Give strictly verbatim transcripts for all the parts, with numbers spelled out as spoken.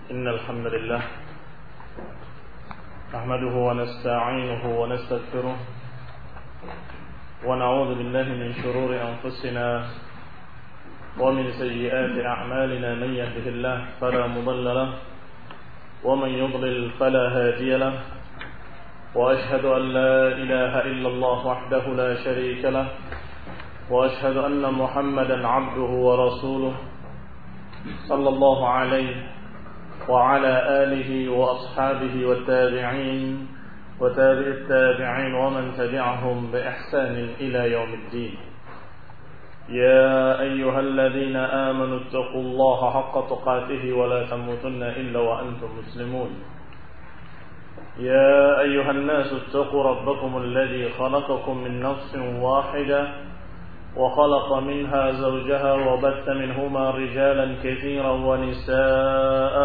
إن الحمد لله نحمده ونستعينه ونستغفره ونعوذ بالله من شرور أنفسنا ومن سيئات أعمالنا. من يهده الله فلا مضل له ومن يضلل فلا هادي له، وأشهد أن لا إله إلا الله وحده لا شريك له، وأشهد أن محمدا عبده ورسوله صلى الله عليه وعلى آله وأصحابه والتابعين وتابع التابعين ومن تبعهم بإحسان إلى يوم الدين. يا أيها الذين آمنوا اتقوا الله حق تقاته ولا تموتن إلا وأنتم مسلمون. يا أيها الناس اتقوا ربكم الذي خلقكم من نفس واحدة وخلق منها زوجها وبث منهما رجالا كثيرا ونساء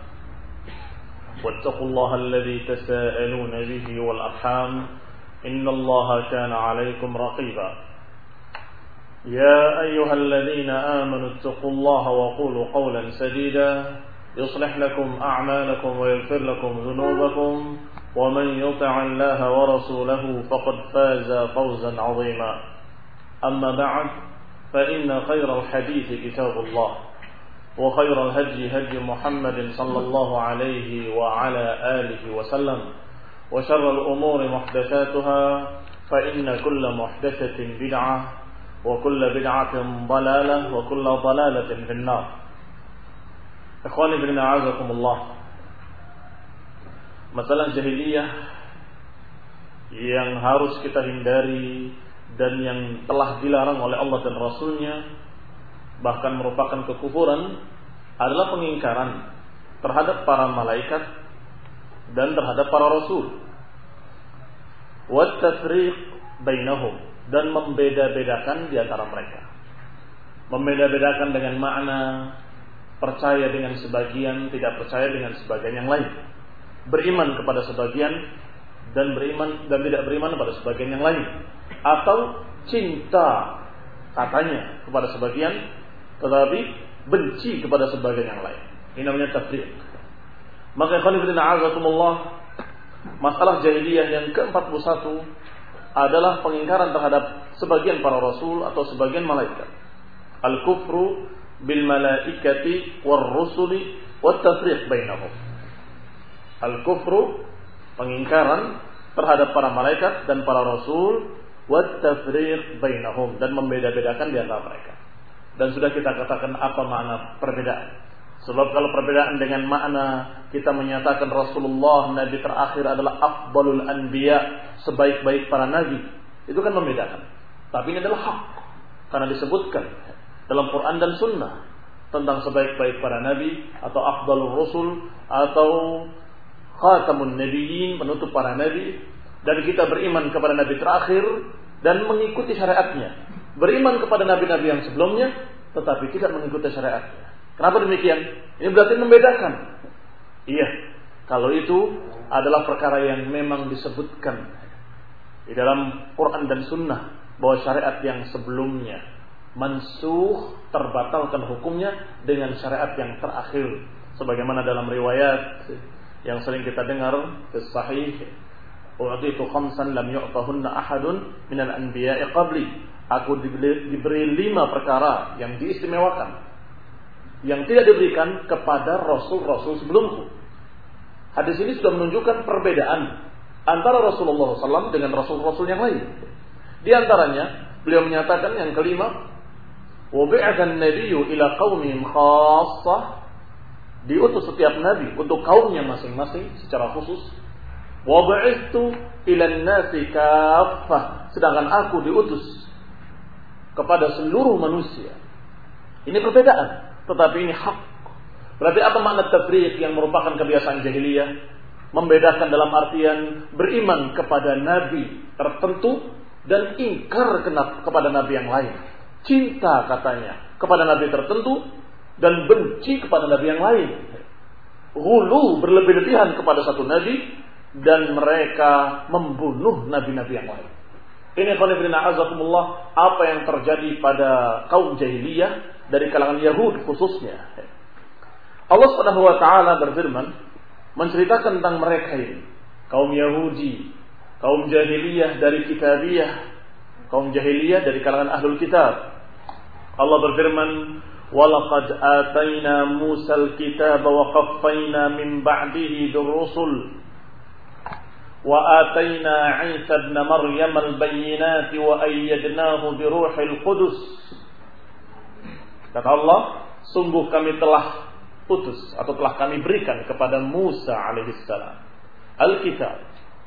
واتقوا الله الذي تساءلون به والأرحام إن الله كان عليكم رقيبا. يا أيها الذين آمنوا اتقوا الله وقولوا قولا سديدا يصلح لكم أعمالكم ويغفر لكم ذنوبكم ومن يطع الله ورسوله فقد فاز فوزا عظيما. أما بعد فإن خير الحديث كتاب الله وخير الهدي هدي محمد صلى الله عليه وعلى آله وسلم وشر الأمور محدثاتها فإن كل محدثة بدعة وكل بدعة ضلالة وكل ضلالة في النار. Ikhwani fillah a'azakumullah. Masalah jahiliyah yang harus kita hindari dan yang telah dilarang oleh Allah dan Rasulnya, bahkan merupakan kekufuran, adalah pengingkaran terhadap para malaikat dan terhadap para rasul. Wat tafriq bainahum, dan membeda-bedakan di antara mereka. Membeda-bedakan dengan makna percaya dengan sebagian, tidak percaya dengan sebagian yang lain. Beriman kepada sebagian dan beriman dan tidak beriman kepada sebagian yang lain. Atau cinta katanya kepada sebagian tetapi benci kepada sebagian yang lain. Ini namanya tafriq. Maka ikhwan fillah a'azakumullah, masalah jahiliyah yang ke empat puluh satu adalah pengingkaran terhadap sebagian para rasul atau sebagian malaikat. Al-kufru bil malaikati war rusuli wat tafriq bainahum. Al-kufru, pengingkaran terhadap para malaikat dan para rasul, wat tafriq bainahum, dan membeda-bedakan di antara mereka. Dan sudah kita katakan apa makna perbedaan. Sebab kalau perbedaan dengan makna kita menyatakan Rasulullah nabi terakhir adalah afdalul anbiya, sebaik-baik para nabi, itu kan membedakan. Tapi ini adalah hak, karena disebutkan dalam Quran dan Sunnah tentang sebaik-baik para nabi atau afdalur rusul atau khatamun nabiyyin, penutup para nabi. Dan kita beriman kepada nabi terakhir dan mengikuti syariatnya. Beriman kepada nabi-nabi yang sebelumnya tetapi tidak mengikuti syariatnya. Kenapa demikian? Ini berarti membedakan. Iya, kalau itu adalah perkara yang memang disebutkan di dalam Quran dan Sunnah bahwa syariat yang sebelumnya mansukh, terbatalkan hukumnya dengan syariat yang terakhir. Sebagaimana dalam riwayat yang sering kita dengar di sahih, u'titu khamsan lam yu'tahunna ahadun minal anbiya'i qabli. Aku diberi, diberi lima perkara yang diistimewakan, yang tidak diberikan kepada rasul-rasul sebelumku. Hadis ini sudah menunjukkan perbedaan antara Rasulullah shallallahu alaihi wasallam dengan rasul-rasul yang lain. Di antaranya beliau menyatakan yang kelima, wa bi'atsan nabiyyu ila qaumihim khassah, diutus setiap nabi untuk kaumnya masing-masing secara khusus. Wa ba'ithtu ilan nasi kaffah, sedangkan aku diutus kepada seluruh manusia. Ini perbedaan, tetapi ini hak. Berarti apa makna tafriq yang merupakan kebiasaan jahiliyah? Membedakan dalam artian beriman kepada nabi tertentu dan ingkar kepada nabi yang lain. Cinta katanya kepada nabi tertentu dan benci kepada nabi yang lain. Ghulu, berlebih-lebihan kepada satu nabi, dan mereka membunuh nabi-nabi yang lain. Ini khonibina azakumullah, apa yang terjadi pada kaum jahiliyah dari kalangan Yahud khususnya. Allah Subhanahu wa taala berfirman menceritakan tentang mereka ini, kaum Yahudi, kaum jahiliyah dari kitabiyah, kaum jahiliyah dari kalangan ahlul kitab. Allah berfirman, "Walaqad atayna Musal kitaba wa qaffayna min ba'dihi bir-rusul wa atayna Isa ibn Maryam al-bayyinati wa ayyadnahu bi ruhil qudus." Kata Allah, sungguh kami telah putus atau telah kami berikan kepada Musa alaihissalam Al-Kitab,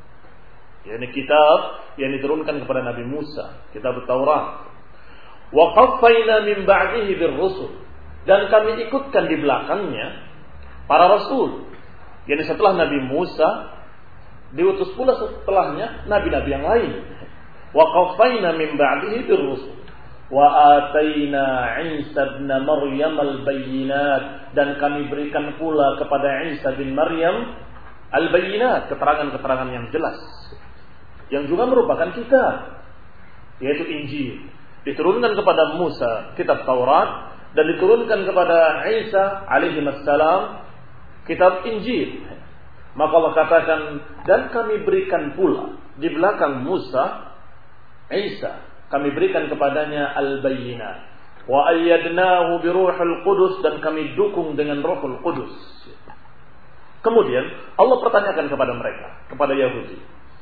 yakni kitab yang diturunkan kepada Nabi Musa, kitab Taurat. Wa qaffayna min ba'dihi bir-rusul, dan kami ikutkan di belakangnya para rasul. Yakni setelah Nabi Musa diutus pula setelahnya nabi-nabi yang lain. Wa qaffayna min ba'dihi bir-rusul wa atayna Isa ibn Maryam al-bayyinat, dan kami berikan pula kepada Isa bin Maryam al-bayyinat, keterangan-keterangan yang jelas, yang juga merupakan kitab, yaitu Injil. Diturunkan kepada Musa kitab Taurat, dan diturunkan kepada Isa alaihi wassalam kitab Injil. Maka Allah katakan, dan kami berikan pula di belakang Musa, Isa, kami berikan kepadanya al-bayyinat wa ayyadnahu bi ruhil qudus, dan kami dukung dengan Ruhul Qudus. Kemudian Allah pertanyakan kepada mereka, kepada Yahudi,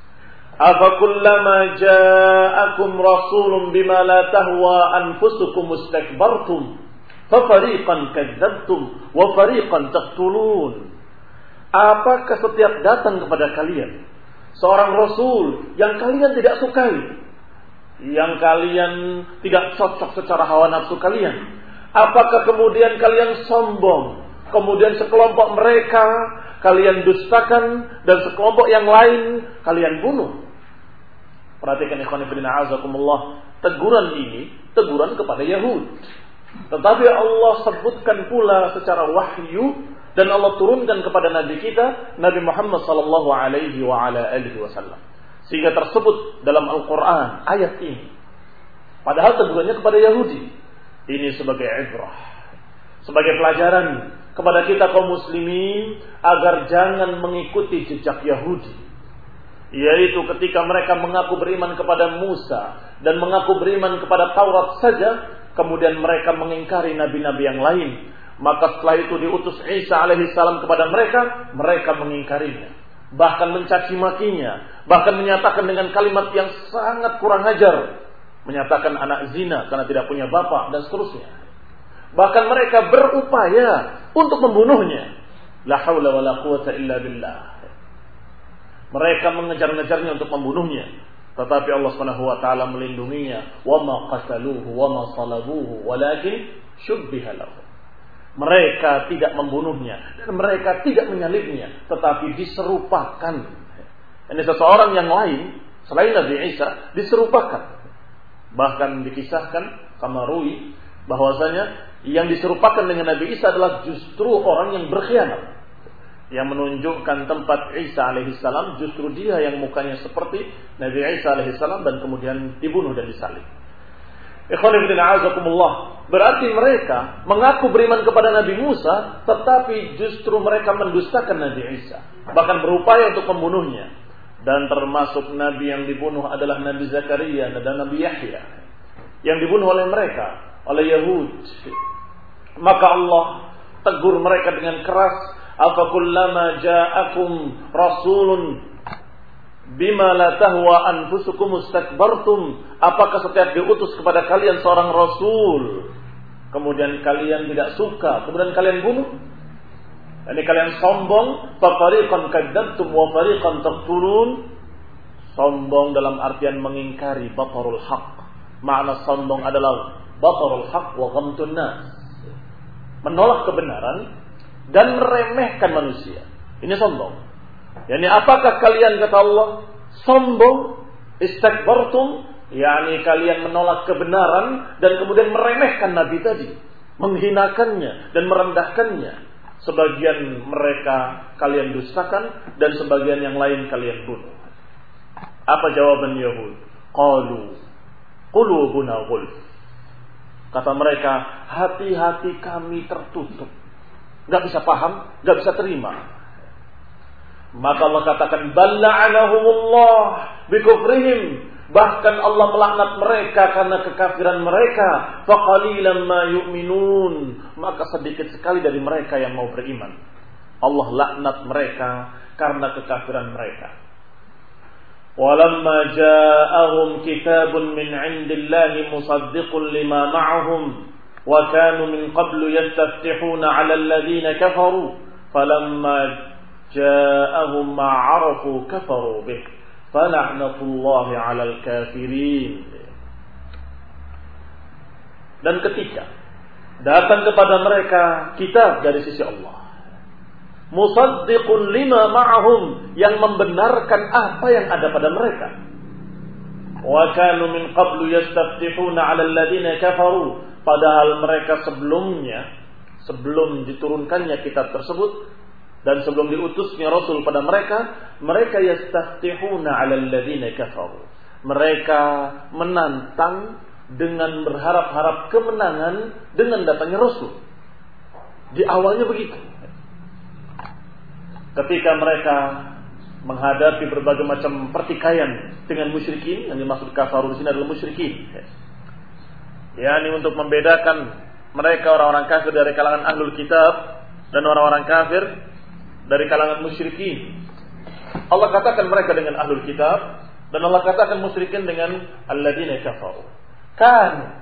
afa kullama ja'akum rasulun bima la tahwa anfusukum istakbartum fa fariqan kadzdzabtum wa fariqan taqtulun. Apakah setiap datang kepada kalian seorang rasul yang kalian tidak sukai, yang kalian tidak cocok secara hawa nafsu kalian, apakah kemudian kalian sombong, kemudian sekelompok mereka kalian dustakan, dan sekelompok yang lain kalian bunuh? Perhatikan ikhwan fillah azakumullah, teguran ini teguran kepada Yahud, tetapi Allah sebutkan pula secara wahyu, dan Allah turunkan kepada Nabi kita Nabi Muhammad sallallahu alaihi wa ala alihi wasallam, sehingga tersebut dalam Al-Quran ayat ini. Padahal tegurannya kepada Yahudi. Ini sebagai ibrah, sebagai pelajaran kepada kita kaum muslimin, agar jangan mengikuti jejak Yahudi. Yaitu ketika mereka mengaku beriman kepada Musa dan mengaku beriman kepada Taurat saja, kemudian mereka mengingkari nabi-nabi yang lain. Maka setelah itu diutus Isa alaihissalam kepada mereka, mereka mengingkarinya, bahkan mencaci makinya, bahkan menyatakan dengan kalimat yang sangat kurang ajar, menyatakan anak zina karena tidak punya bapak, dan seterusnya. Bahkan mereka berupaya untuk membunuhnya. La haula wala quwata illa billah. Mereka mengejar-ngejarnya untuk membunuhnya, tetapi Allah Subhanahu wa taala melindunginya. Wa ma qataluhu wa ma salabuhu walakin syubbiha lahu. Mereka tidak membunuhnya dan mereka tidak menyalibnya, tetapi diserupakan. Ini seseorang yang lain selain Nabi Isa diserupakan. Bahkan dikisahkan kamarui bahwasanya yang diserupakan dengan Nabi Isa adalah justru orang yang berkhianat, yang menunjukkan tempat Isa alaihissalam justru dia yang mukanya seperti Nabi Isa alaihissalam, dan kemudian dibunuh dan disalib. Ikhwan fillah azakumullah, berarti mereka mengaku beriman kepada Nabi Musa, tetapi justru mereka mendustakan Nabi Isa, bahkan berupaya untuk membunuhnya. Dan termasuk Nabi yang dibunuh adalah Nabi Zakaria dan Nabi Yahya, yang dibunuh oleh mereka, oleh Yahud. Maka Allah tegur mereka dengan keras, afa kullama ja'akum rasulun bima la tahwa anfusukum istakbartum, apakah setiap diutus kepada kalian seorang rasul kemudian kalian tidak suka, kemudian kalian bunuh? Ini kalian sombong, fa fariqan kadzdzabtum wa fariqan taqtulun. Sombong dalam artian mengingkari batarul haq. Makna sombong adalah batarul haq wa ghamtun nas, menolak kebenaran dan meremehkan manusia. Ini sombong. Yani apakah kalian, kata Allah, sombong, istakbartum, yakni kalian menolak kebenaran dan kemudian meremehkan Nabi tadi, menghinakannya dan merendahkannya. Sebagian mereka kalian dustakan dan sebagian yang lain kalian bunuh. Apa jawaban Yahud? Qalu qulubuna ghulf. Kata mereka, hati-hati kami tertutup. nggak bisa paham, nggak bisa terima. Maka Allah katakan bal la'anahumullah bikufrihim, bahkan Allah melaknat mereka karena kekafiran mereka. Faqalilan ma yu'minun, maka sedikit sekali dari mereka yang mau beriman. Allah laknat mereka karena kekafiran mereka. Walamma ja'ahum kitabun min 'indillahi musaddiqun lima ma'ahum wa kanu min qablu yastaftihuna 'ala alladhina kafaru falamma ja'ahum ma 'arafu kafaru bih fala'natullahi 'alal kafirin. Dan ketika datang kepada mereka kitab dari sisi Allah, musaddiqun lima ma'ahum, yang membenarkan apa yang ada pada mereka. Wa kanu min qablu yastaftihuna 'ala alladhina kafaru, padahal mereka sebelumnya, sebelum diturunkannya kitab tersebut dan sebelum diutusnya Rasul pada mereka, mereka yastaftihuna 'ala alladhina kafaru. Mereka menantang dengan berharap-harap kemenangan dengan datangnya Rasul. Di awalnya begitu. Ketika mereka menghadapi berbagai macam pertikaian dengan musyrikin, yang dimaksud kafaru di sini adalah musyrikin. yakni untuk membedakan mereka orang-orang kafir dari kalangan ahlul kitab dan orang-orang kafir dari kalangan musyrikin. Allah katakan mereka dengan ahlul kitab dan Allah katakan musyrikin dengan alladzina kafaru. Kan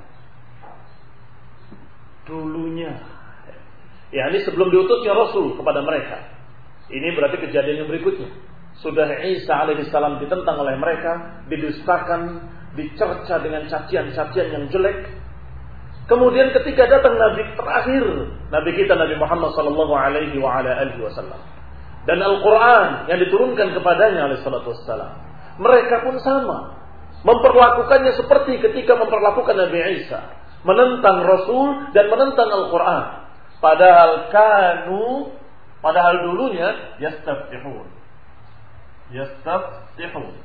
dulunya, yakni sebelum diutusnya Rasul kepada mereka. Ini berarti kejadian yang berikutnya. Sudah Isa alaihissalam ditentang oleh mereka, didustakan, dicerca dengan cacian-cacian yang jelek. Kemudian ketika datang Nabi terakhir, Nabi kita Nabi Muhammad sallallahu alaihi wa ala alihi wasallam, dan Al-Quran yang diturunkan kepadanya alaihi salatu wassalam, mereka pun sama, memperlakukannya seperti ketika memperlakukan Nabi Isa, menentang Rasul dan menentang Al-Quran. Padahal kanu, padahal dulunya yastaftihun, yastaftihun.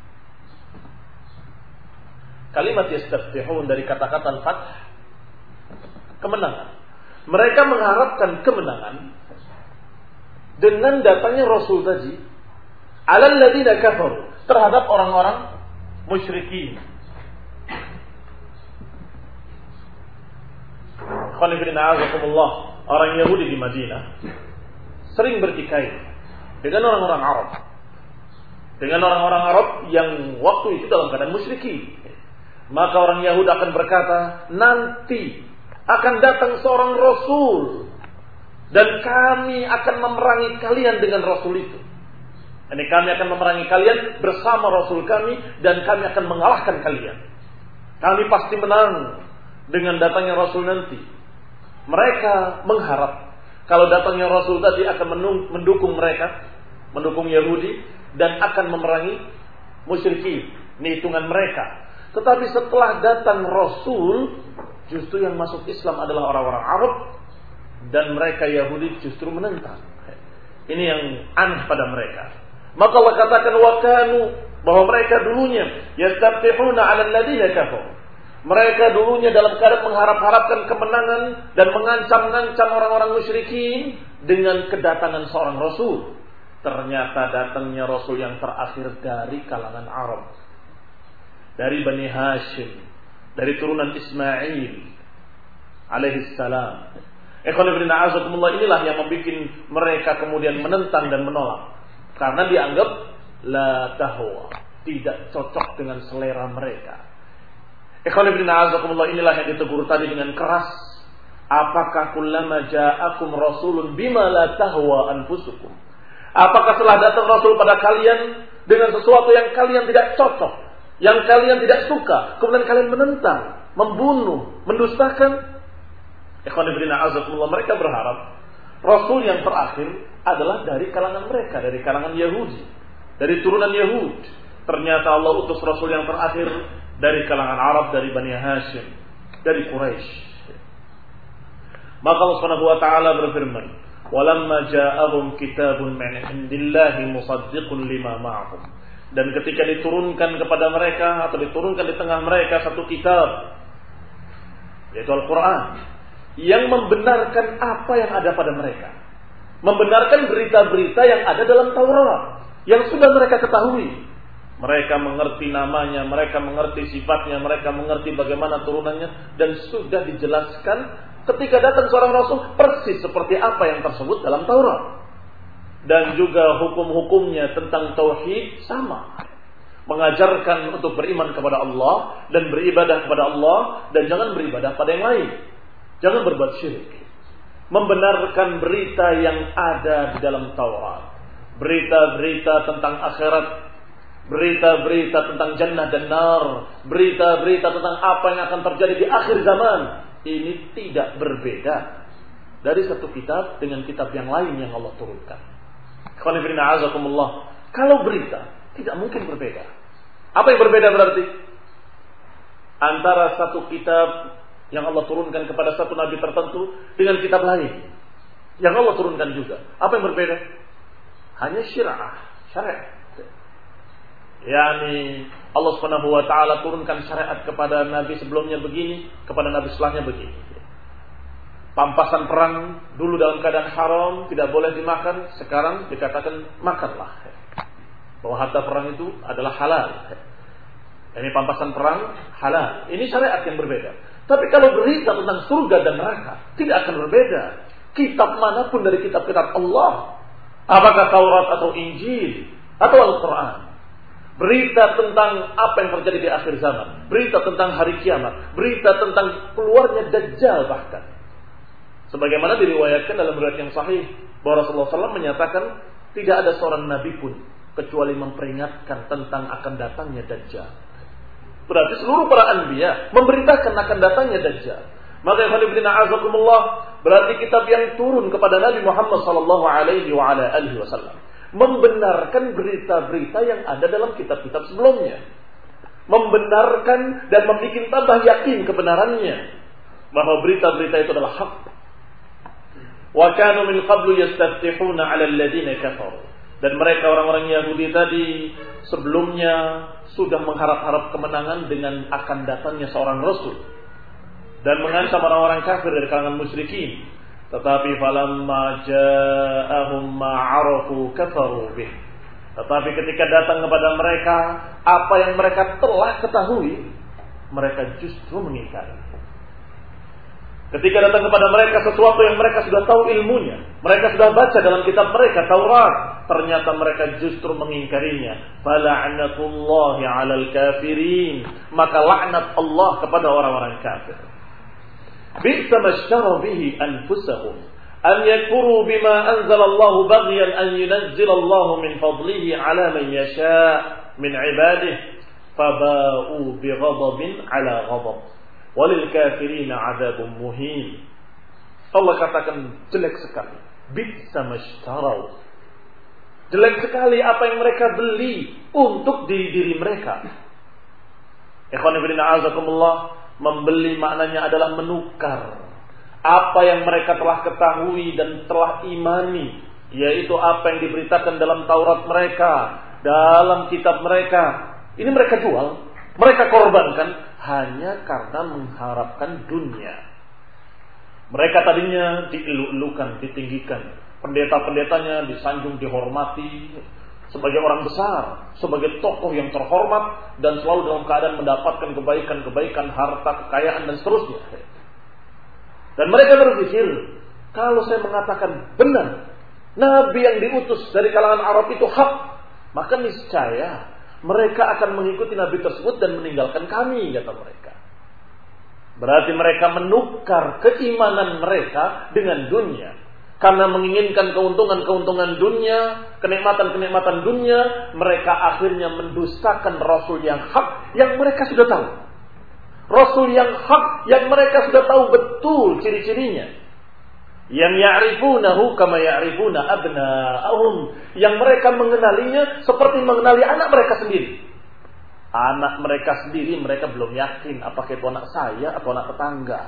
Kalimat yastaftihun dari kata-kata fath, kemenangan. Mereka mengharapkan kemenangan dengan datangnya Rasul tadi, alal ladzina kafaru, terhadap orang-orang musyrikin. Orang Yahudi di Madinah sering bertikai dengan orang-orang Arab, dengan orang-orang Arab yang waktu itu dalam keadaan musyrikin. Maka orang Yahudi akan berkata, nanti akan datang seorang Rasul dan kami akan memerangi kalian dengan Rasul itu. Ini kami akan memerangi kalian bersama Rasul kami dan kami akan mengalahkan kalian. Kami pasti menang dengan datangnya Rasul nanti. Mereka mengharap kalau datangnya Rasul tadi akan mendukung mereka, mendukung Yahudi dan akan memerangi musyrikin. Ini hitungan mereka. Tetapi setelah datang Rasul, justru yang masuk Islam adalah orang-orang Arab dan mereka Yahudi justru menentang. Ini yang aneh pada mereka. Maka Allah katakan wa kanu, bahwa mereka dulunya yastaftihuna 'ala alladziina kafaru. Mereka dulunya dalam keadaan mengharap-harapkan kemenangan dan mengancam-ngancam orang-orang musyrikin dengan kedatangan seorang Rasul. Ternyata datangnya Rasul yang terakhir dari kalangan Arab, dari Bani Hashim, dari turunan Ismail alaihissalam. Inilah yang membuat mereka kemudian menentang dan menolak, karena dianggap la tahwa, tidak cocok dengan selera mereka. Inilah yang ditegur tadi dengan keras. Apakah kullama ja'akum rasulun bima la tahwa anfusukum? Apakah setelah datang Rasul pada kalian dengan sesuatu yang kalian tidak cocok, yang kalian tidak suka, kemudian kalian menentang, membunuh, mendustakan? Mereka berharap Rasul yang terakhir adalah dari kalangan mereka, dari kalangan Yahudi, dari turunan Yahud. Ternyata Allah utus Rasul yang terakhir dari kalangan Arab, dari Bani Hashim, dari Quraisy. Maka Allah Subhanahu wa taala berfirman, "Walamma ja'ahum kitabun min 'indillahi musaddiqun lima ma'ahum." Dan ketika diturunkan kepada mereka atau diturunkan di tengah mereka satu kitab, yaitu Al-Quran, yang membenarkan apa yang ada pada mereka. Membenarkan berita-berita yang ada dalam Taurat, yang sudah mereka ketahui. Mereka mengerti namanya, mereka mengerti sifatnya, mereka mengerti bagaimana turunannya, dan sudah dijelaskan ketika datang seorang Rasul persis seperti apa yang tersebut dalam Taurat. Dan juga hukum-hukumnya tentang tauhid sama. Mengajarkan untuk beriman kepada Allah dan beribadah kepada Allah, dan jangan beribadah pada yang lain. Jangan berbuat syirik. Membenarkan berita yang ada di dalam Taurat. Berita-berita tentang akhirat, berita-berita tentang jannah dan nar, berita-berita tentang apa yang akan terjadi di akhir zaman. Ini tidak berbeda dari satu kitab dengan kitab yang lain yang Allah turunkan. Kalau berita tidak mungkin berbeda. Apa yang berbeda berarti? Antara satu kitab yang Allah turunkan kepada satu nabi tertentu dengan kitab lain yang Allah turunkan juga. Apa yang berbeda? Hanya syariah, syariat. Yani Allah Subhanahu wa taala turunkan syariat kepada nabi sebelumnya begini, kepada nabi setelahnya begini. Pampasan perang dulu dalam keadaan haram, tidak boleh dimakan, sekarang dikatakan makanlah. Bahwa harta perang itu adalah halal. Ini pampasan perang halal. Ini syariat yang berbeda. Tapi kalau berita tentang surga dan neraka, tidak akan berbeda. Kitab manapun dari kitab-kitab Allah, apakah Taurat atau Injil atau Al-Quran, berita tentang apa yang terjadi di akhir zaman, berita tentang hari kiamat, berita tentang keluarnya Dajjal bahkan. Sebagaimana diriwayatkan dalam riwayat yang sahih bahwa Rasulullah shallallahu alaihi wasallam menyatakan tidak ada seorang nabi pun kecuali memperingatkan tentang akan datangnya Dajjal. Berarti seluruh para anbiya memberitakan akan datangnya Dajjal. Maka ikhwan a'azakumullah, berarti kitab yang turun kepada Nabi Muhammad sallallahu alaihi wa ala alihi wasallam membenarkan berita-berita yang ada dalam kitab-kitab sebelumnya. Membenarkan dan membuat tambah yakin kebenarannya bahwa berita-berita itu adalah hak. Wa kanu min qablu yastaftihuna 'ala alladziina kafaru. Dan mereka orang-orang Yahudi tadi sebelumnya sudah mengharap-harap kemenangan dengan akan datangnya seorang rasul dan mengancam orang-orang kafir dari kalangan musyrikin. Tetapi falamma ja'ahum ma 'arafu kafaru bih. Tetapi ketika datang kepada mereka apa yang mereka telah ketahui, mereka justru mengingkari. Ketika datang kepada mereka sesuatu yang mereka sudah tahu ilmunya, mereka sudah baca dalam kitab mereka Taurat, ternyata mereka justru mengingkarinya. Fala'natullahi 'alal kafirin, maka laknat Allah kepada orang-orang kafir. Bi'sa mashtara bihi anfusahum an yakfuru bima anzalallahu baghyan an yunazzilallahu min fadlihi 'ala man yasha' min 'ibadihi faba'u bighadabin 'ala ghadab. Walil kafirina 'adzabun muhin. Allah katakan jelek sekali. Bi'sa mashtarau. Jelek sekali apa yang mereka beli untuk diri diri mereka. Ikhwan fillah a'azakumullah, membeli maknanya adalah menukar apa yang mereka telah ketahui dan telah imani, yaitu apa yang diberitakan dalam Taurat mereka, dalam kitab mereka. Ini mereka jual, mereka korbankan hanya karena mengharapkan dunia. Mereka tadinya dieluk-elukan, ditinggikan. Pendeta-pendetanya disanjung, dihormati sebagai orang besar, sebagai tokoh yang terhormat dan selalu dalam keadaan mendapatkan kebaikan-kebaikan, harta, kekayaan dan seterusnya. Dan mereka berpikir, kalau saya mengatakan benar, Nabi yang diutus dari kalangan Arab itu hak, maka niscaya mereka akan mengikuti Nabi tersebut dan meninggalkan kami, kata mereka. Berarti mereka menukar keimanan mereka dengan dunia. Karena menginginkan keuntungan-keuntungan dunia, kenikmatan-kenikmatan dunia, mereka akhirnya mendustakan Rasul yang hak yang mereka sudah tahu. Rasul yang hak yang mereka sudah tahu betul ciri-cirinya. Yang ya'rifunahu kama ya'rifuna abna'ahum, yang mereka mengenalinya seperti mengenali anak mereka sendiri. Anak mereka sendiri mereka belum yakin apakah itu anak saya atau anak tetangga.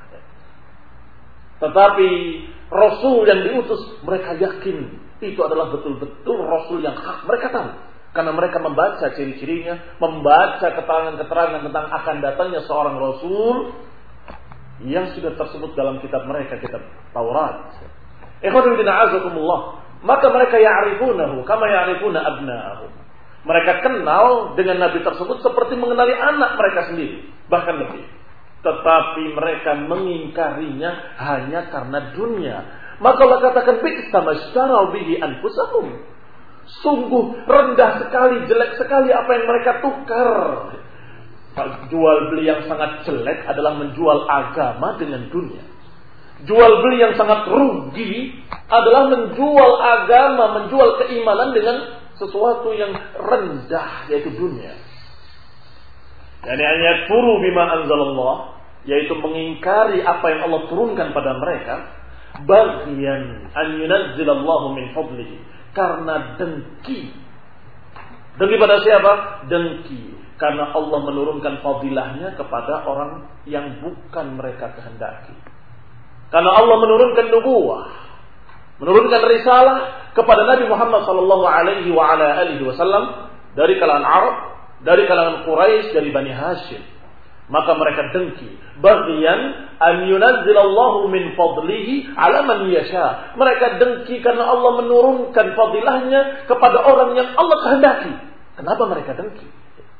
Tetapi Rasul yang diutus mereka yakin itu adalah betul-betul Rasul yang hak. Mereka tahu karena mereka membaca ciri-cirinya, membaca keterangan-keterangan tentang akan datangnya seorang Rasul yang sudah tersebut dalam kitab mereka, kitab Taurat. Ikhwan fillah azakumullah, maka mereka ya'rifunahu kama ya'rifuna abna'ahum. Mereka kenal dengan nabi tersebut seperti mengenali anak mereka sendiri, bahkan lebih. Tetapi mereka mengingkarinya hanya karena dunia. Maka Allah katakan bi'sa mashtaraw bihi anfusahum. Sungguh rendah sekali, jelek sekali apa yang mereka tukar. Jual beli yang sangat jelek adalah menjual agama dengan dunia. Jual beli yang sangat rugi adalah menjual agama, menjual keimanan dengan sesuatu yang rendah, yaitu dunia. Yani ayat furu bima anzalallah, yaitu mengingkari apa yang Allah turunkan pada mereka, baghyan an yunazzilallahu min fadlihi, karena dengki. Dengki pada siapa? Dengki karena Allah menurunkan fadilahnya kepada orang yang bukan mereka kehendaki. Karena Allah menurunkan nubuwah, menurunkan risalah kepada Nabi Muhammad sallallahu alaihi wa ala alihi wasallam dari kalangan Arab, dari kalangan Quraisy, dari Bani Hashim. Maka mereka dengki, baghyan an yunazzilallahu min fadlihi ala man yasha. Mereka dengki karena Allah menurunkan fadilahnya kepada orang yang Allah kehendaki. Kenapa mereka dengki?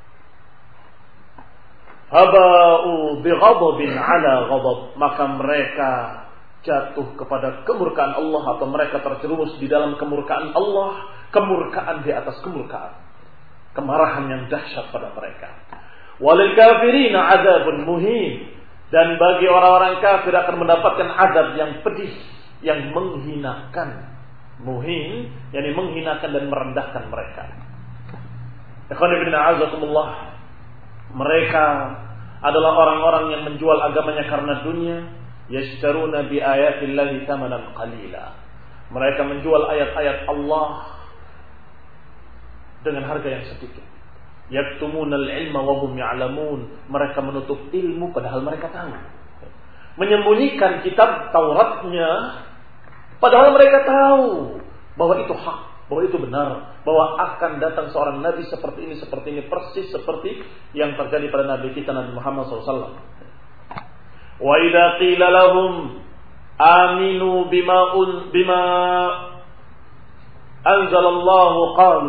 Haba'u bighadabin ala ghadab, maka mereka jatuh kepada kemurkaan Allah, atau mereka terjerumus di dalam kemurkaan Allah, kemurkaan di atas kemurkaan, kemarahan yang dahsyat pada mereka. Walil kafirina adzabun muhin, dan bagi orang-orang kafir akan mendapatkan azab yang pedih, yang menghinakan. Muhin, yakni menghinakan dan merendahkan mereka. Ikhwan fillah azakumullah, mereka adalah orang-orang yang menjual agamanya karena dunia. Yashtaruna bi ayatillahi thamanan qalila. Mereka menjual ayat-ayat Allah dengan harga yang sedikit. Yaktumunal ilma wa hum ya'lamun. Mereka menutup ilmu padahal mereka tahu. Menyembunyikan kitab Tauratnya padahal mereka tahu bahwa itu hak, bahwa itu benar, bahwa akan datang seorang nabi seperti ini, seperti ini, persis seperti yang terjadi pada nabi kita Nabi Muhammad sallallahu alaihi wasallam. Wa idza qila lahum aminu bima un bima anzalallahu qalu,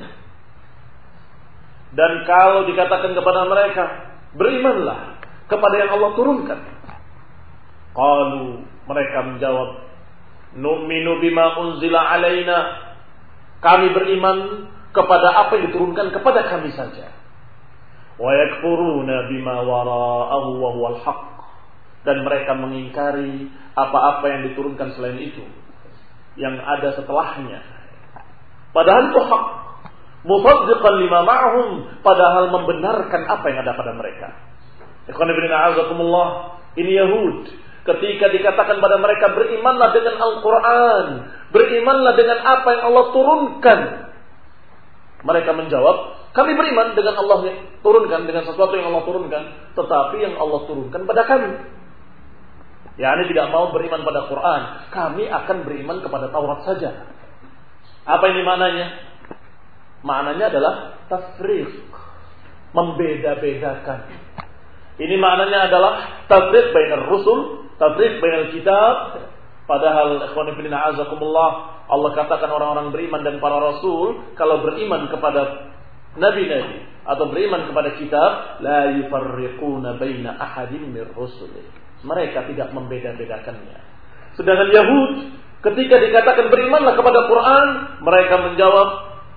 dan kalau dikatakan kepada mereka berimanlah kepada yang Allah turunkan, qalu, mereka menjawab, nu'minu bima unzila alaina, kami beriman kepada apa yang diturunkan kepada kami saja. Wa yakfuruna bima wara'ahu wa huwal haqq, dan mereka mengingkari apa-apa yang diturunkan selain itu, yang ada setelahnya, padahal itu hak. Musaddiqan lima ma'hum, padahal membenarkan apa yang ada pada mereka. Ikhwan fillah a'azakumullah, ini Yahud. Ketika dikatakan pada mereka berimanlah dengan Al-Quran, berimanlah dengan apa yang Allah turunkan, mereka menjawab, kami beriman dengan Allah yang turunkan, dengan sesuatu yang Allah turunkan, tetapi yang Allah turunkan pada kami. Ya, ini tidak mau beriman pada Quran, kami akan beriman kepada Taurat saja. Apa ini maknanya? Maknanya adalah tafriq, membeda-bedakan. Ini maknanya adalah tafriq bainar rusul, tafriq bainal kitab. Padahal ikhwan fillah azakumullah, Allah katakan orang-orang beriman dan para rasul kalau beriman kepada nabi-nabi atau beriman kepada kitab, la yufarriquna baina ahadin mir rusulih. Mereka tidak membeda-bedakannya. Sedangkan Yahud ketika dikatakan berimanlah kepada Quran, mereka menjawab,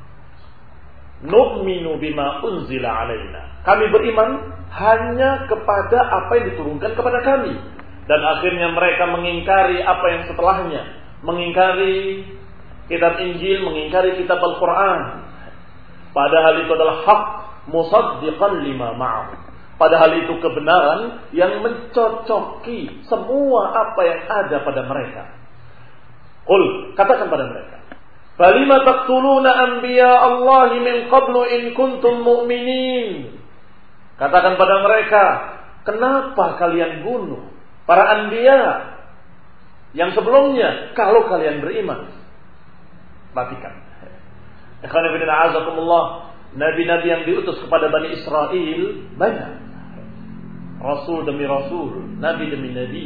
nu'minu bima unzila alaina. Kami beriman hanya kepada apa yang diturunkan kepada kami. Dan akhirnya mereka mengingkari apa yang setelahnya, mengingkari kitab Injil, mengingkari kitab Al-Quran. Padahal itu adalah hak, musaddiqan lima ma'ahu. Padahal itu kebenaran yang mencocoki semua apa yang ada pada mereka. Qul, katakan pada mereka, falima taqtuluna anbiya Allahi min qablu in kuntum mu'minin. Katakan pada mereka, kenapa kalian bunuh para anbiya yang sebelumnya kalau kalian beriman? Perhatikan. Ikhwan fillah a'azakumullah, nabi-nabi yang diutus kepada Bani Israel banyak. Rasul demi Rasul, Nabi demi Nabi.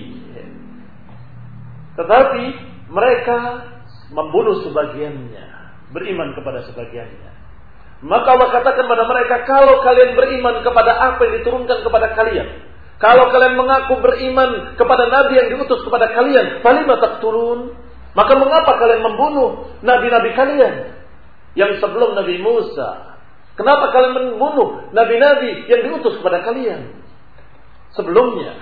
Tetapi mereka membunuh sebagiannya, beriman kepada sebagiannya. Maka Allah katakan kepada mereka, kalau kalian beriman kepada apa yang diturunkan kepada kalian, kalau kalian mengaku beriman kepada Nabi yang diutus kepada kalian, falima taqtulun, maka mengapa kalian membunuh nabi-nabi kalian yang sebelum Nabi Musa? Kenapa kalian membunuh nabi-nabi yang diutus kepada kalian sebelumnya?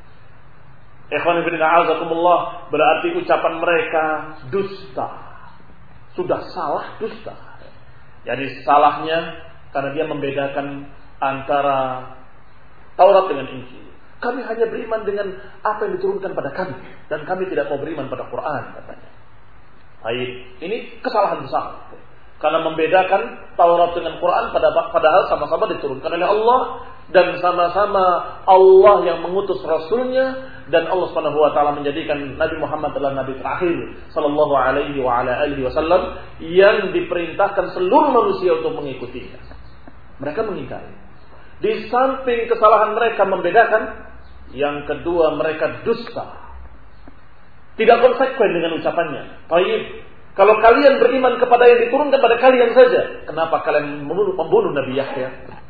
Ikhwan fillah a'azakumullah, berarti ucapan mereka dusta. Sudah salah dusta. Jadi salahnya karena dia membedakan antara Taurat dengan Injil. Kami hanya beriman dengan apa yang diturunkan pada kami, dan kami tidak mau beriman pada Quran, katanya. Baik, ini kesalahan besar. Karena membedakan Taurat dengan Quran padahal sama-sama diturunkan oleh Allah, dan sama-sama Allah yang mengutus Rasulnya, dan Allah Subhanahu wa taala menjadikan Nabi Muhammad adalah nabi terakhir sallallahu alaihi wa ala alihi wasallam yang diperintahkan seluruh manusia untuk mengikutinya. Mereka mengingkari. Di samping kesalahan mereka membedakan, yang kedua mereka dusta. Tidak konsekuen dengan ucapannya. Baik, kalau kalian beriman kepada yang diturunkan pada kalian saja, kenapa kalian membunuh, membunuh Nabi Yahya?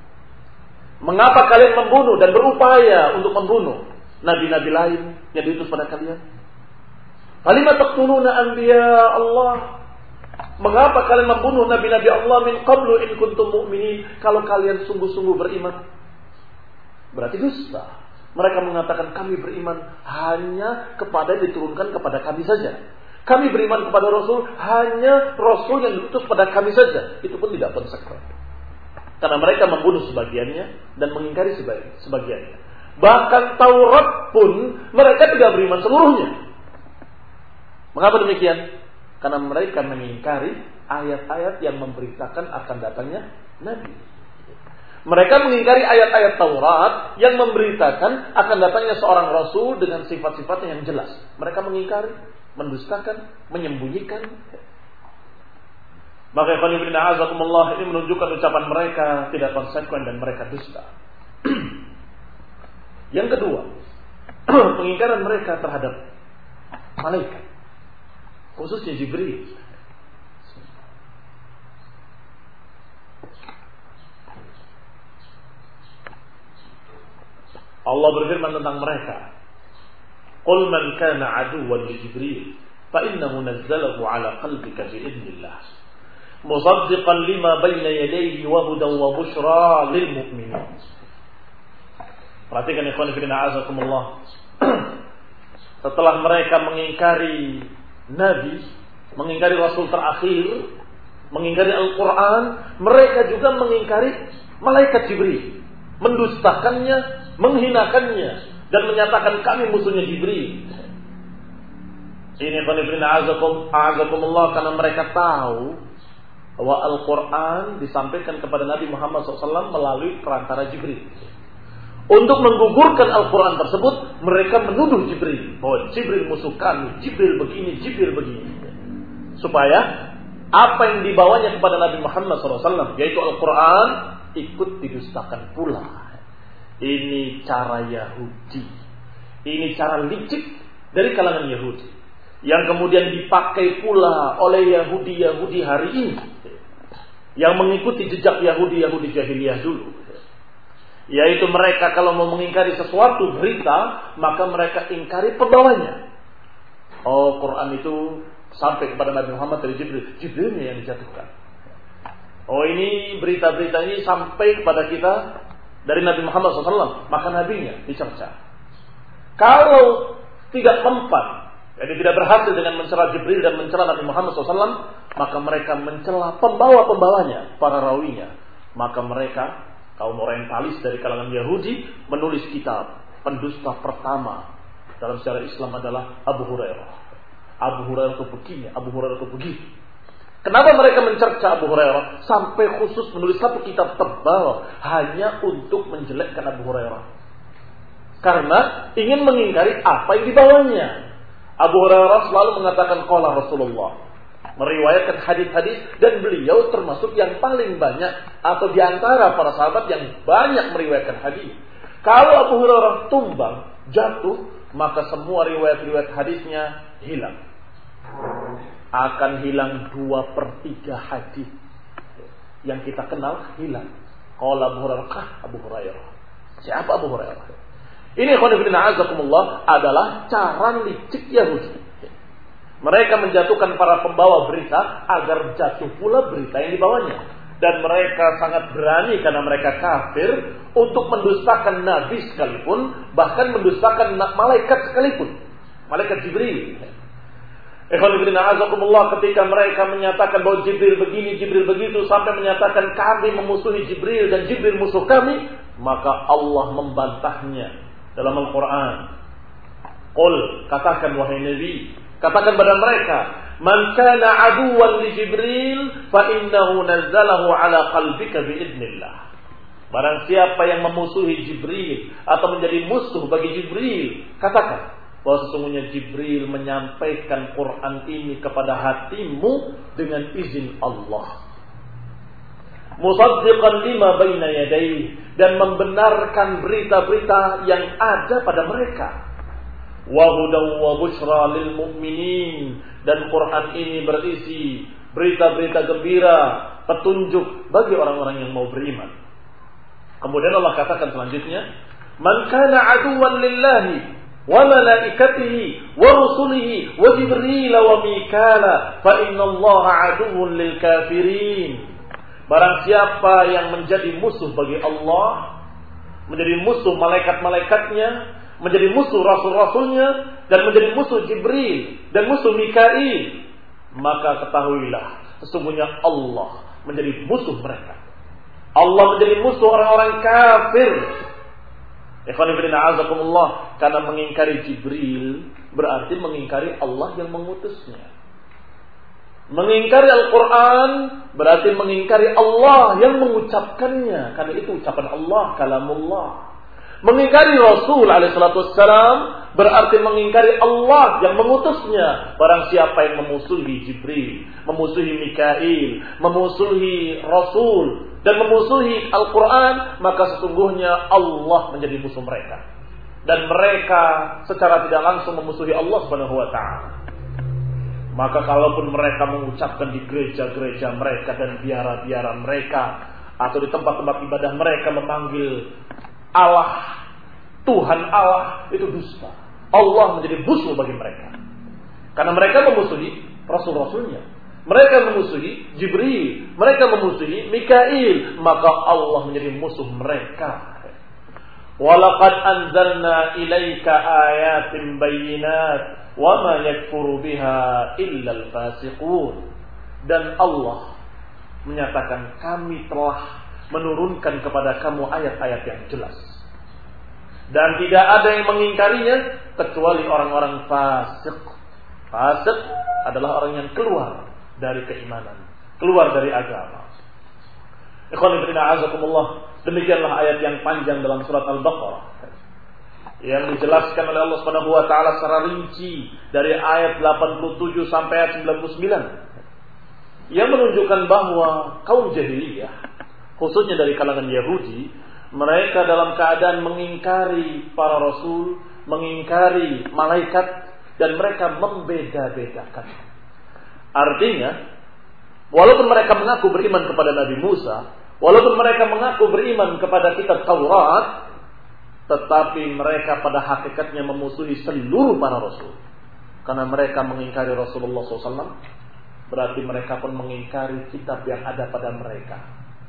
Mengapa kalian membunuh dan berupaya untuk membunuh nabi-nabi lain yang diutus pada kalian? Falima taqtuluna anbiya Allah? Mengapa kalian membunuh nabi-nabi Allah min qablu in kuntum mu'minin? Kalau kalian sungguh-sungguh beriman. Berarti dusta. Mereka mengatakan kami beriman hanya kepada yang diturunkan kepada kami saja. Kami beriman kepada Rasul hanya Rasul yang diutus pada kami saja. Itu pun tidak konsekuen. Karena mereka membunuh sebagiannya dan mengingkari sebagiannya. Bahkan Taurat pun mereka tidak beriman seluruhnya. Mengapa demikian? Karena mereka mengingkari ayat-ayat yang memberitakan akan datangnya Nabi. Mereka mengingkari ayat-ayat Taurat yang memberitakan akan datangnya seorang Rasul dengan sifat-sifatnya yang jelas. Mereka mengingkari, mendustakan, menyembunyikan. Maka ikhwan fillah a'azakumullah, ini menunjukkan ucapan mereka tidak konsekuen dan mereka dusta. Yang kedua, pengingkaran mereka terhadap malaikat, khususnya Jibril. Allah berfirman tentang mereka, "Qul man kana aduwwan li Jibril, fa innahu nazzalahu ala qalbika bi idznillah, musaddiqan lima bayna yadayhi wa hudan wa bushra lil mu'minin." Perhatikan ikhwan fillah a'azakumullah. Setelah mereka mengingkari Nabi, mengingkari Rasul terakhir, mengingkari Al-Quran, mereka juga mengingkari malaikat Jibril, mendustakannya, menghinakannya, dan menyatakan kami musuhnya Jibril. Ini a'azakumullah, karena mereka tahu bahwa Al-Quran disampaikan kepada Nabi Muhammad shallallahu alaihi wasallam melalui perantara Jibril. Untuk menggugurkan Al-Quran tersebut, mereka menuduh Jibril bahwa Jibril musuh kami, Jibril begini, Jibril begini, supaya apa yang dibawanya kepada Nabi Muhammad shallallahu alaihi wasallam, yaitu Al-Quran, ikut didustakan pula. Ini cara Yahudi, ini cara licik dari kalangan Yahudi, yang kemudian dipakai pula oleh Yahudi-Yahudi hari ini, yang mengikuti jejak Yahudi-Yahudi jahiliyah dulu. Yaitu mereka kalau mau mengingkari sesuatu berita, maka mereka ingkari pembawanya. Oh, Quran itu sampai kepada Nabi Muhammad dari Jibril, Jibrilnya yang dijatuhkan. Oh, ini berita-berita ini sampai kepada kita dari Nabi Muhammad shallallahu alaihi wasallam, maka nabinya dicerca. Kalau tidak mempan, jadi tidak berhasil dengan mencela Jibril dan mencela Nabi Muhammad shallallahu alaihi wasallam, maka mereka mencela pembawa-pembawanya, para rawinya. Maka mereka, kaum orientalis dari kalangan Yahudi, menulis kitab. Pendusta pertama dalam sejarah Islam adalah Abu Hurairah. Abu Hurairah itu begini, Abu Hurairah itu begitu. Kenapa mereka mencerca Abu Hurairah sampai khusus menulis satu kitab tebal hanya untuk menjelekkan Abu Hurairah? Karena ingin mengingkari apa yang dibawanya. Abu Hurairah selalu mengatakan qala Rasulullah, meriwayatkan hadis-hadis, dan beliau termasuk yang paling banyak atau diantara para sahabat yang banyak meriwayatkan hadis. Kalau Abu Hurairah tumbang, jatuh, maka semua riwayat-riwayat hadisnya hilang. Akan hilang dua per tiga hadis yang kita kenal hilang. Qala Abu Hurairah, kah Abu Hurairah. Siapa Abu Hurairah? Ini khonifidina azakumullah adalah cara licik Yahudi. Mereka menjatuhkan para pembawa berita agar jatuh pula berita yang dibawanya. Dan mereka sangat berani karena mereka kafir untuk mendustakan Nabi sekalipun, bahkan mendustakan malaikat sekalipun, malaikat Jibril. Ikhwanifidina azakumullah, ketika mereka menyatakan bahwa Jibril begini, Jibril begitu, sampai menyatakan kami memusuhi Jibril dan Jibril musuh kami, maka Allah membantahnya dalam Al-Quran. Qul, katakan wahai Nabi, katakan pada mereka, man kana aduwan li Jibril fa innahu nazzalahu ala qalbika biidznillah. Barang siapa yang memusuhi Jibril atau menjadi musuh bagi Jibril, katakan bahwa sesungguhnya Jibril menyampaikan Quran ini kepada hatimu dengan izin Allah. Musaddiqan lima baina yadayhi, dan membenarkan berita-berita yang ada pada mereka. Wa hudaw wa busyra lil mu'minin, dan Quran ini berisi berita-berita gembira, petunjuk bagi orang-orang yang mau beriman. Kemudian Allah katakan selanjutnya, man kana aduwan lillahi wa malaikatihi wa rusulihi wa jibril wa mikala fa innallaha aduwwun lil kafirin. Barang siapa yang menjadi musuh bagi Allah, menjadi musuh malaikat-malaikatnya, menjadi musuh rasul-rasulnya, dan menjadi musuh Jibril dan musuh Mikail, maka ketahuilah sesungguhnya Allah menjadi musuh mereka. Allah menjadi musuh orang-orang kafir. Ikhwanifidina azakumullah, karena mengingkari Jibril berarti mengingkari Allah yang mengutusnya. Mengingkari Al-Quran berarti mengingkari Allah yang mengucapkannya, karena itu ucapan Allah, kalamullah. Mengingkari Rasul alaihi salatu wassalam berarti mengingkari Allah yang mengutusnya. Barang siapa yang memusuhi Jibril, memusuhi Mikail, memusuhi Rasul, dan memusuhi Al-Quran, maka sesungguhnya Allah menjadi musuh mereka. Dan mereka secara tidak langsung memusuhi Allah subhanahu wa ta'ala. Maka kalaupun mereka mengucapkan di gereja-gereja mereka dan biara-biara mereka, atau di tempat-tempat ibadah mereka memanggil Allah, Tuhan Allah, itu dusta. Allah menjadi musuh bagi mereka. Karena mereka memusuhi Rasul-Rasulnya, mereka memusuhi Jibril, mereka memusuhi Mikail, maka Allah menjadi musuh mereka. Walaqad anzalna ilaika ayatin bayyinat wa ma yakfuru biha illa al-fasiqun. Dan Allah menyatakan, kami telah menurunkan kepada kamu ayat-ayat yang jelas, dan tidak ada yang mengingkarinya kecuali orang-orang fasik. Fasik adalah orang yang keluar dari keimanan, keluar dari agama. Ikhwan fillah azakumullah, demikianlah ayat yang panjang dalam surat Al-Baqarah yang dijelaskan oleh Allah Subhanahu wa taala secara rinci dari ayat delapan puluh tujuh sampai ayat sembilan puluh sembilan, yang menunjukkan bahwa kaum jahiliyah, khususnya dari kalangan Yahudi, mereka dalam keadaan mengingkari para rasul, mengingkari malaikat, dan mereka membeda-bedakan. Artinya, walaupun mereka mengaku beriman kepada Nabi Musa, walaupun mereka mengaku beriman kepada kitab Taurat, tetapi mereka pada hakikatnya memusuhi seluruh para rasul. Karena mereka mengingkari Rasulullah shallallahu alaihi wasallam, berarti mereka pun mengingkari kitab yang ada pada mereka.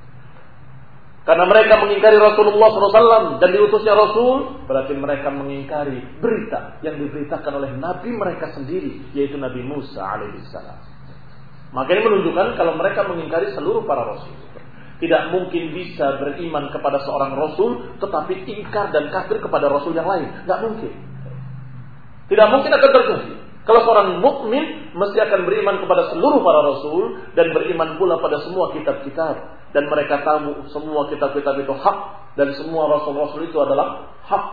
Karena mereka mengingkari Rasulullah shallallahu alaihi wasallam dan diutusnya Rasul, berarti mereka mengingkari berita yang diberitakan oleh Nabi mereka sendiri, yaitu Nabi Musa alaihissalam. Maka ini menunjukkan kalau mereka mengingkari seluruh para Rasul. Tidak mungkin bisa beriman kepada seorang Rasul tetapi ingkar dan kafir kepada Rasul yang lain. Tidak mungkin. Tidak mungkin akan terjadi. Kalau seorang mukmin mesti akan beriman kepada seluruh para Rasul dan beriman pula pada semua kitab-kitab. Dan mereka tahu semua kitab-kitab itu hak dan semua Rasul-Rasul itu adalah hak.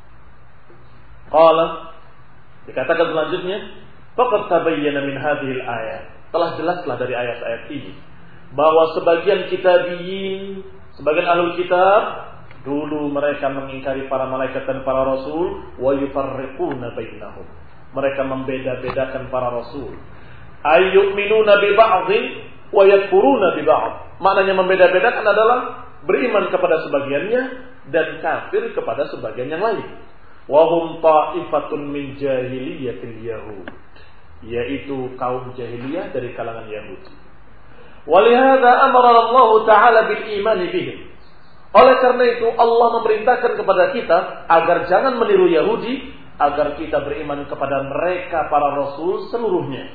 Qala, dikatakan selanjutnya, faqad tabayyana min hadhil ayat. Telah jelaslah dari ayat-ayat ini bahwa sebagian kitabiyin, sebagian ahlul kitab, Dulu mereka mengingkari para malaikat dan para rasul, wa yufarriquna bainahum. Mereka membeda-bedakan para rasul. Ayyu'minuna bi ba'dhin wa yakfuruna bi ba'd. Maknanya membeda-bedakan adalah beriman kepada sebagiannya dan kafir kepada sebagian yang lain. Wa hum ta'ifatun min jahiliyatil yahud. Yaitu kaum jahiliyah dari kalangan Yahudi. Walihada amara Allah Ta'ala bil iman bihim. Oleh karena itu Allah memerintahkan kepada kita agar jangan meniru Yahudi, agar kita beriman kepada mereka para rasul seluruhnya.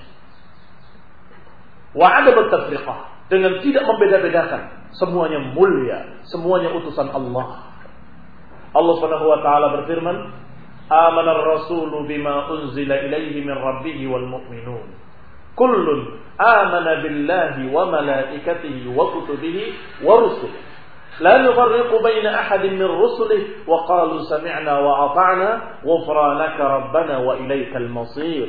Wa ada bertafriqah, dengan tidak membeda-bedakan, semuanya mulia, semuanya utusan Allah. Allah Subhanahu wa taala berfirman, "Amana ar-rasulu bima unzila ilaihi min rabbih wal mu'minun. Kullun amana billahi wa malaikatihi wa kutubihi wa rusulihi. لا نفرق بين أحد من رسله وقالوا سمعنا وأطعنا غفرانك ربنا وإليك المصير."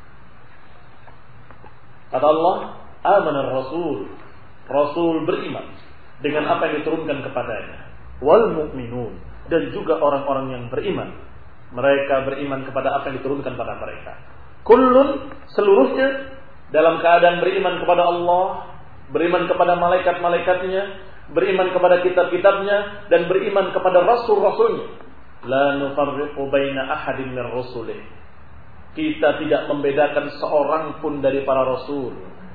Kata Allah, "Amana ar-rasul." Rasul beriman dengan apa yang diturunkan kepadanya. Wal mu'minun, dan juga orang-orang yang beriman. Mereka beriman kepada apa yang diturunkan pada mereka. Kullun, seluruhnya dalam keadaan beriman kepada Allah, beriman kepada malaikat-malaikatnya, beriman kepada kitab-kitabnya, dan beriman kepada rasul-rasulnya. La nufarriqu baina ahadin min rusulih. Kita tidak membedakan seorang pun dari para rasul.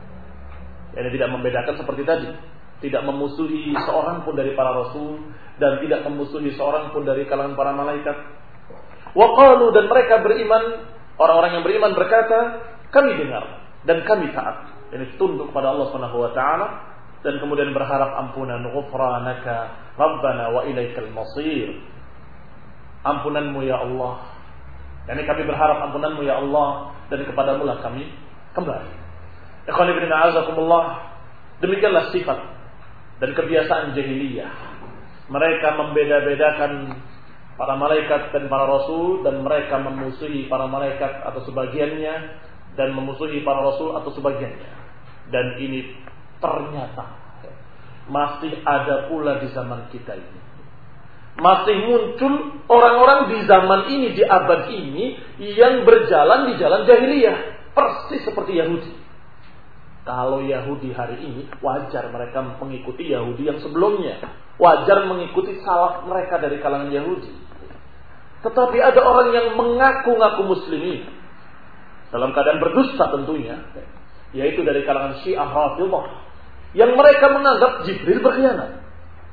Ini tidak membedakan seperti tadi, tidak memusuhi seorang pun dari para rasul dan tidak memusuhi seorang pun dari kalangan para malaikat. Wa qalu, dan mereka beriman, orang-orang yang beriman berkata, kami dengar dan kami taat. Ini tunduk kepada Allah Subhanahu wa taala dan kemudian berharap ampunan. Ghufranaka Rabbana wa ilaikal masir. Ampunanmu ya Allah. Yani kami berharap ampunanmu ya Allah, dan kepadamu lah kami kembali. Ikhwan ibn a'azakumullah. Demikianlah sifat dan kebiasaan jahiliyah. Mereka membeda-bedakan para malaikat dan para rasul, dan mereka memusuhi para malaikat atau sebagiannya, dan memusuhi para rasul atau sebagiannya. Dan ini ternyata masih ada pula di zaman kita ini. Masih muncul orang-orang di zaman ini, di abad ini, yang berjalan di jalan jahiliyah, persis seperti Yahudi. Kalau Yahudi hari ini, wajar mereka mengikuti Yahudi yang sebelumnya, wajar mengikuti salaf mereka dari kalangan Yahudi. Tetapi ada orang yang mengaku-ngaku muslimin dalam keadaan berdusta tentunya, yaitu dari kalangan Syiah Rafidhah, yang mereka menganggap Jibril berkhianat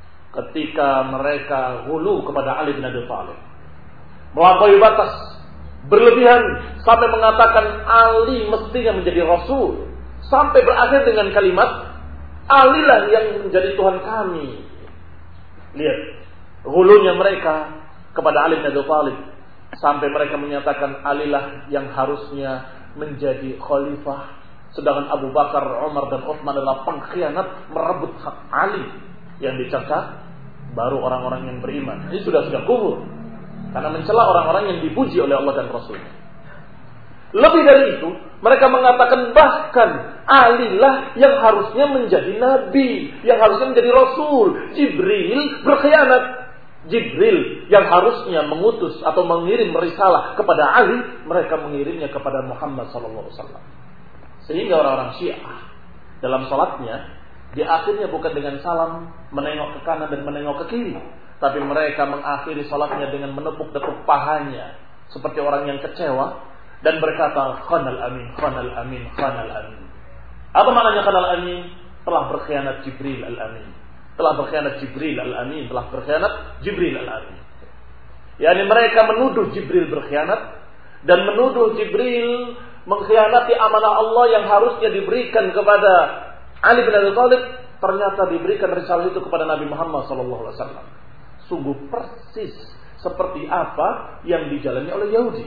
ketika mereka hulu kepada Ali bin Abi Thalib, melampaui batas, berlebihan sampai mengatakan Ali mestinya menjadi Rasul, sampai berakhir dengan kalimat Alilah yang menjadi Tuhan kami. Lihat hulunya mereka kepada Ali bin Abi Thalib, sampai mereka menyatakan Alilah yang harusnya menjadi khalifah, sedangkan Abu Bakar, Umar dan Utsman adalah pengkhianat, merebut hak Ali. Yang dicatat baru orang-orang yang beriman. Ini sudah-sudah kufur karena mencela orang-orang yang dipuji oleh Allah dan Rasul-Nya. Lebih dari itu, mereka mengatakan bahkan Alilah yang harusnya menjadi nabi, yang harusnya menjadi rasul. Jibril berkhianat. Jibril yang harusnya mengutus atau mengirim risalah kepada Ali, mereka mengirimnya kepada Muhammad sallallahu alaihi wasallam. Sehingga orang-orang Syiah dalam salatnya, di akhirnya bukan dengan salam menengok ke kanan dan menengok ke kiri, tapi mereka mengakhiri salatnya dengan menepuk-tepuk pahanya seperti orang yang kecewa dan berkata, khanal amin, khanal amin, khanal amin. Apa maknanya khanal amin? Telah berkhianat Jibril al-amin, telah berkhianat Jibril al-amin, telah berkhianat Jibril al-amin. Yani mereka menuduh Jibril berkhianat dan menuduh Jibril mengkhianati amanah Allah yang harusnya diberikan kepada Ali bin Abi Thalib, ternyata diberikan risalah itu kepada Nabi Muhammad sallallahu alaihi wasallam. Sungguh persis seperti apa yang dijalani oleh Yahudi.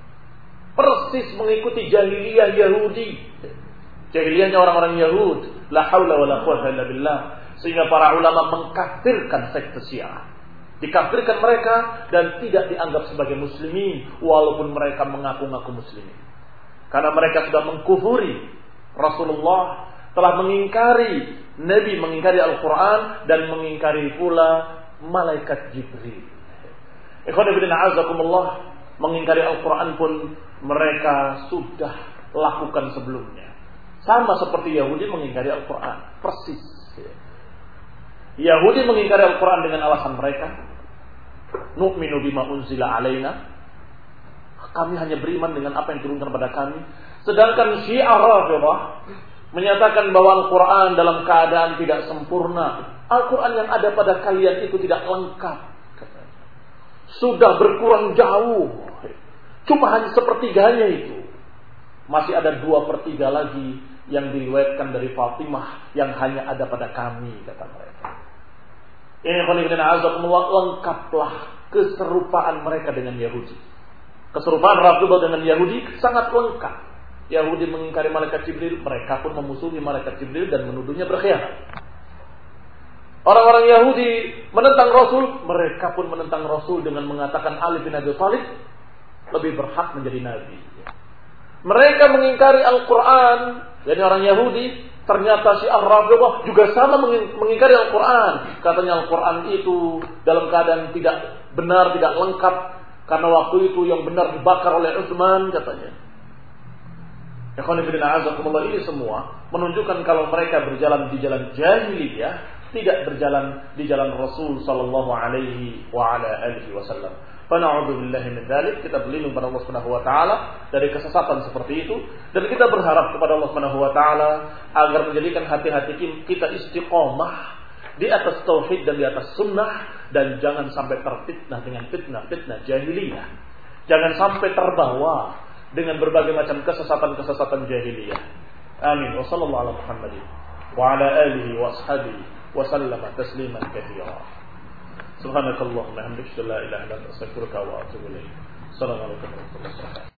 Persis mengikuti jahiliyah Yahudi. Jahiliyahnya orang-orang Yahud. La haula wala quwwata illa billah. Sehingga para ulama mengkafirkan sekte Syiah. Dikafirkan mereka dan tidak dianggap sebagai muslimin, walaupun mereka mengaku-ngaku muslimin. Karena mereka sudah mengkufuri Rasulullah, telah mengingkari Nabi, mengingkari Al-Quran, dan mengingkari pula malaikat Jibril. Ikhwan fillah azakumullah, mengingkari Al-Quran pun mereka sudah lakukan sebelumnya. Sama seperti Yahudi mengingkari Al-Quran, persis. Yahudi mengingkari Al-Quran dengan alasan mereka, nu'minu bima unzila alaina, kami hanya beriman dengan apa yang turunkan pada kami. Sedangkan Syiah Rafidhah menyatakan bahwa Al-Quran dalam keadaan tidak sempurna. Al-Quran yang ada pada kalian itu tidak lengkap, sudah berkurang jauh, cuma hanya sepertiganya itu. Masih ada dua per tiga lagi yang diriwayatkan dari Fatimah yang hanya ada pada kami, kata mereka. Ini khonibina azakumullah, lengkaplah keserupaan mereka dengan Yahudi. Keserupaan Rasulullah dengan Yahudi sangat lengkap. Yahudi mengingkari malaikat Jibril, mereka pun memusuhi malaikat Jibril dan menuduhnya berkhianat. Orang-orang Yahudi menentang Rasul, mereka pun menentang Rasul dengan mengatakan Ali bin Abi Thalib lebih berhak menjadi nabi. Mereka mengingkari Al-Quran, jadi orang Yahudi. Ternyata si Ar-Rafidhah juga sama mengingkari Al-Quran. Katanya Al-Quran itu dalam keadaan tidak benar, tidak lengkap, karena waktu itu yang benar dibakar oleh Utsman, katanya. Ini semua menunjukkan kalau mereka berjalan di jalan jahiliyah, tidak berjalan di jalan Rasul sallallahu alaihi wa ala alihi wasallam. Fa na'udzubillahi min dzalik, kita berlindung pada Allah Subhanahu wa taala dari kesesatan seperti itu, dan kita berharap kepada Allah Subhanahu wa taala agar menjadikan hati-hati kita istiqomah di atas tauhid dan di atas sunnah, dan jangan sampai terfitnah dengan fitnah-fitnah jahiliyah. Jangan sampai terbawa dengan berbagai macam kesesatan-kesesatan jahiliyah. Amin. Wa sallallahu ala Muhammadin wa ala alihi wa ashabihi wa sallama tasliman katsira. Subhanakallahumma wa bihamdika, la ilaha illa anta, astaghfiruka wa atubu ilaik. Assalamualaikum warahmatullahi wabarakatuh.